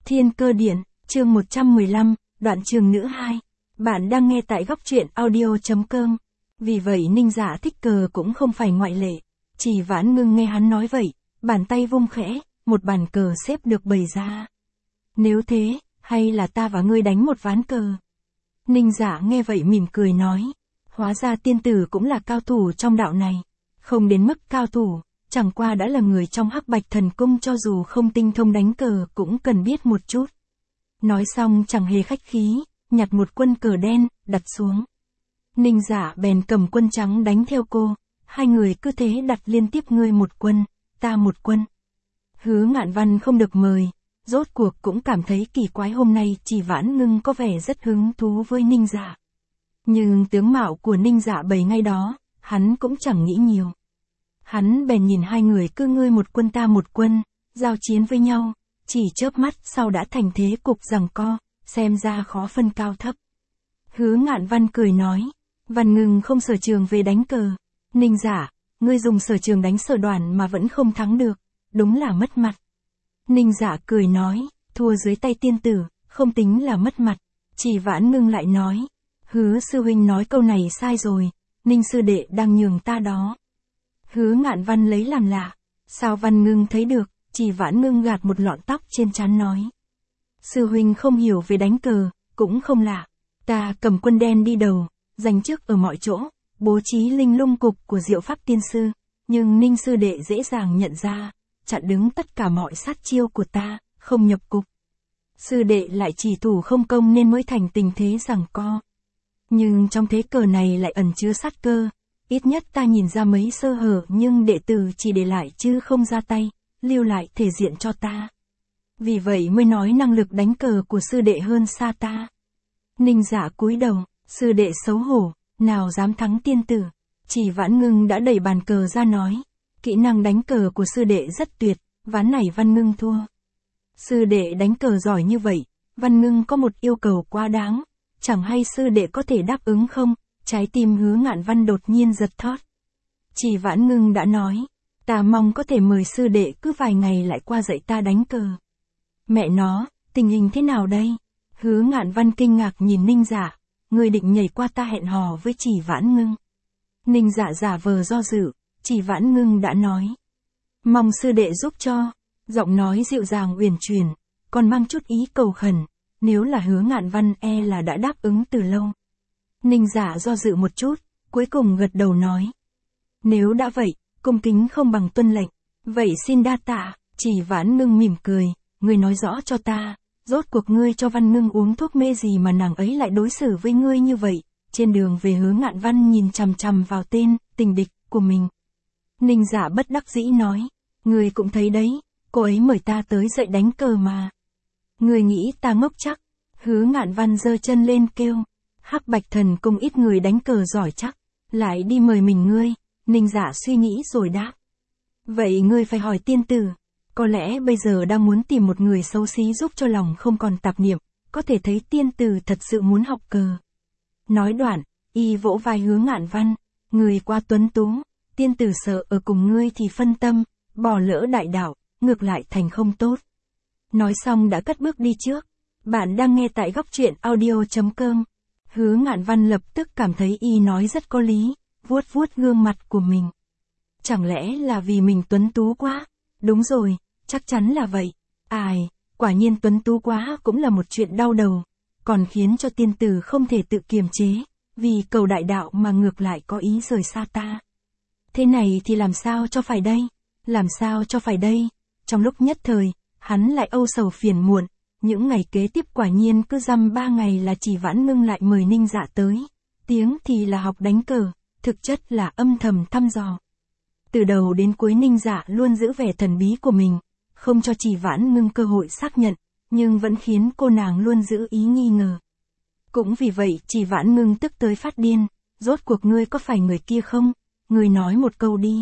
Thiên Cơ Điện, chương 115, đoạn trường nữ 2. Bạn đang nghe tại góc truyện audio.com. Vì vậy Ninh Dạ thích cờ cũng không phải ngoại lệ. Chỉ Vãn Ngưng nghe hắn nói vậy, bàn tay vung khẽ, một bàn cờ xếp được bày ra. Nếu thế, hay là ta và ngươi đánh một ván cờ? Ninh Dạ nghe vậy mỉm cười nói. Hóa ra tiên tử cũng là cao thủ trong đạo này. Không đến mức cao thủ, chẳng qua đã là người trong Hắc Bạch Thần Cung, cho dù không tinh thông đánh cờ cũng cần biết một chút. Nói xong chẳng hề khách khí, nhặt một quân cờ đen, đặt xuống. Ninh Dạ bèn cầm quân trắng đánh theo cô, hai người cứ thế đặt liên tiếp, ngươi một quân, ta một quân. Hứa Ngạn Văn không được mời, rốt cuộc cũng cảm thấy kỳ quái, hôm nay Chỉ Vãn Ngưng có vẻ rất hứng thú với Ninh Dạ. Nhưng tướng mạo của Ninh Dạ bày ngay đó, hắn cũng chẳng nghĩ nhiều. Hắn bèn nhìn hai người cứ ngươi một quân ta một quân, giao chiến với nhau, chỉ chớp mắt sau đã thành thế cục giằng co, xem ra khó phân cao thấp. Hứa Ngạn Văn cười nói, Văn Ngưng không sở trường về đánh cờ. Ninh Dạ, ngươi dùng sở trường đánh sở đoàn mà vẫn không thắng được, đúng là mất mặt. Ninh Dạ cười nói, thua dưới tay tiên tử, không tính là mất mặt. Chỉ Vãn Ngưng lại nói, Hứa sư huynh nói câu này sai rồi, Ninh sư đệ đang nhường ta đó. Hứa Ngạn Văn lấy làm lạ, sao Văn Ngưng thấy được? Chỉ Vãn Ngưng gạt một lọn tóc trên trán nói, sư huynh không hiểu về đánh cờ, cũng không lạ. Ta cầm quân đen đi đầu, giành trước ở mọi chỗ, bố trí linh lung cục của Diệu Pháp tiên sư, nhưng Ninh sư đệ dễ dàng nhận ra, chặn đứng tất cả mọi sát chiêu của ta, không nhập cục. Sư đệ lại chỉ thủ không công nên mới thành tình thế giằng co. Nhưng trong thế cờ này lại ẩn chứa sát cơ, ít nhất ta nhìn ra mấy sơ hở, nhưng đệ tử chỉ để lại chứ không ra tay, lưu lại thể diện cho ta. Vì vậy mới nói năng lực đánh cờ của sư đệ hơn xa ta. Ninh Dạ cúi đầu, sư đệ xấu hổ, nào dám thắng tiên tử. Chỉ Vãn Ngưng đã đẩy bàn cờ ra nói, kỹ năng đánh cờ của sư đệ rất tuyệt, ván này Văn Ngưng thua. Sư đệ đánh cờ giỏi như vậy, Văn Ngưng có một yêu cầu quá đáng, chẳng hay sư đệ có thể đáp ứng không? Trái tim Hứa Ngạn Văn đột nhiên giật thót. Chỉ Vãn Ngưng đã nói, ta mong có thể mời sư đệ cứ vài ngày lại qua dạy ta đánh cờ. Mẹ nó, tình hình thế nào đây? Hứa Ngạn Văn kinh ngạc nhìn Ninh Dạ, người định nhảy qua ta hẹn hò với Chỉ Vãn Ngưng. Ninh Dạ giả vờ do dự, Chỉ Vãn Ngưng đã nói, mong sư đệ giúp cho. Giọng nói dịu dàng uyển chuyển, còn mang chút ý cầu khẩn, nếu là Hứa Ngạn Văn e là đã đáp ứng từ lâu. Ninh Dạ do dự một chút, cuối cùng gật đầu nói, nếu đã vậy, cung kính không bằng tuân lệnh, vậy xin đa tạ. Chỉ Vãn Ngưng mỉm cười, ngươi nói rõ cho ta, rốt cuộc ngươi cho Văn Ngưng uống thuốc mê gì mà nàng ấy lại đối xử với ngươi như vậy? Trên đường về Hứa Ngạn Văn nhìn chằm chằm vào tên, tình địch của mình. Ninh Dạ bất đắc dĩ nói, ngươi cũng thấy đấy, cô ấy mời ta tới dạy đánh cờ mà. Ngươi nghĩ ta ngốc chắc? Hứa Ngạn Văn giơ chân lên kêu, Hắc Bạch Thần Cung ít người đánh cờ giỏi chắc, lại đi mời mình ngươi. Ninh Dạ suy nghĩ rồi đáp, vậy ngươi phải hỏi tiên tử, có lẽ bây giờ đang muốn tìm một người xấu xí giúp cho lòng không còn tạp niệm, có thể thấy tiên tử thật sự muốn học cờ. Nói đoạn, y vỗ vai Hứa Ngạn Văn, người quá tuấn tú, tiên tử sợ ở cùng ngươi thì phân tâm, bỏ lỡ đại đạo, ngược lại thành không tốt. Nói xong đã cất bước đi trước. Bạn đang nghe tại góc truyện audio.com. Hứa Ngạn Văn lập tức cảm thấy y nói rất có lý, vuốt vuốt gương mặt của mình. Chẳng lẽ là vì mình tuấn tú quá? Đúng rồi, chắc chắn là vậy. Ai, quả nhiên tuấn tú quá cũng là một chuyện đau đầu, còn khiến cho tiên tử không thể tự kiềm chế, vì cầu đại đạo mà ngược lại có ý rời xa ta. Thế này thì làm sao cho phải đây? Làm sao cho phải đây? Trong lúc nhất thời, hắn lại âu sầu phiền muộn. Những ngày kế tiếp quả nhiên cứ dăm 3 ngày là Chỉ Vãn Ngưng lại mời Ninh Dạ tới. Tiếng thì là học đánh cờ, thực chất là âm thầm thăm dò. Từ đầu đến cuối Ninh Dạ luôn giữ vẻ thần bí của mình, không cho Chỉ Vãn Ngưng cơ hội xác nhận, nhưng vẫn khiến cô nàng luôn giữ ý nghi ngờ. Cũng vì vậy Chỉ Vãn Ngưng tức tới phát điên, rốt cuộc ngươi có phải người kia không? Ngươi nói một câu đi.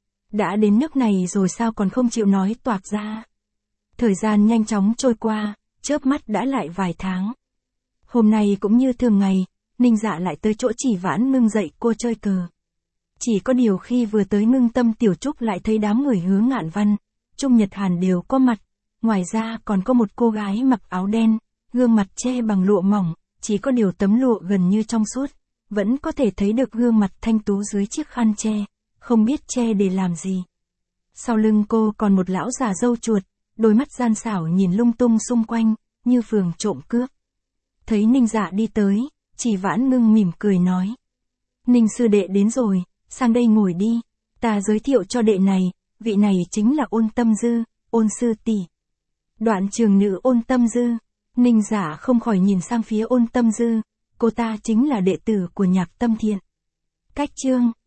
Đã đến nước này rồi sao còn không chịu nói toạc ra? Thời gian nhanh chóng trôi qua, chớp mắt đã lại vài tháng. Hôm nay cũng như thường ngày, Ninh Dạ lại tới chỗ Chỉ Vãn Ngưng dạy cô chơi cờ. Chỉ có điều khi vừa tới Ngưng Tâm Tiểu Trúc lại thấy đám người Hứa Ngạn Văn, Trung Nhật Hàn đều có mặt, Ngoài ra còn có một cô gái mặc áo đen, gương mặt che bằng lụa mỏng, chỉ có điều tấm lụa gần như trong suốt, vẫn có thể thấy được gương mặt thanh tú dưới chiếc khăn che, không biết che để làm gì. Sau lưng cô còn một lão già râu chuột, đôi mắt gian xảo nhìn lung tung xung quanh, như phường trộm cướp. Thấy Ninh Dạ đi tới, Chỉ Vãn Ngưng mỉm cười nói. Ninh sư đệ đến rồi, sang đây ngồi đi, ta giới thiệu cho đệ này, vị này chính là Ôn Tâm Dư, Ôn sư tỷ. Đoạn trường nữ Ôn Tâm Dư. Ninh Dạ không khỏi nhìn sang phía Ôn Tâm Dư, cô ta chính là đệ tử của Nhạc Tâm Thiện. Cách chương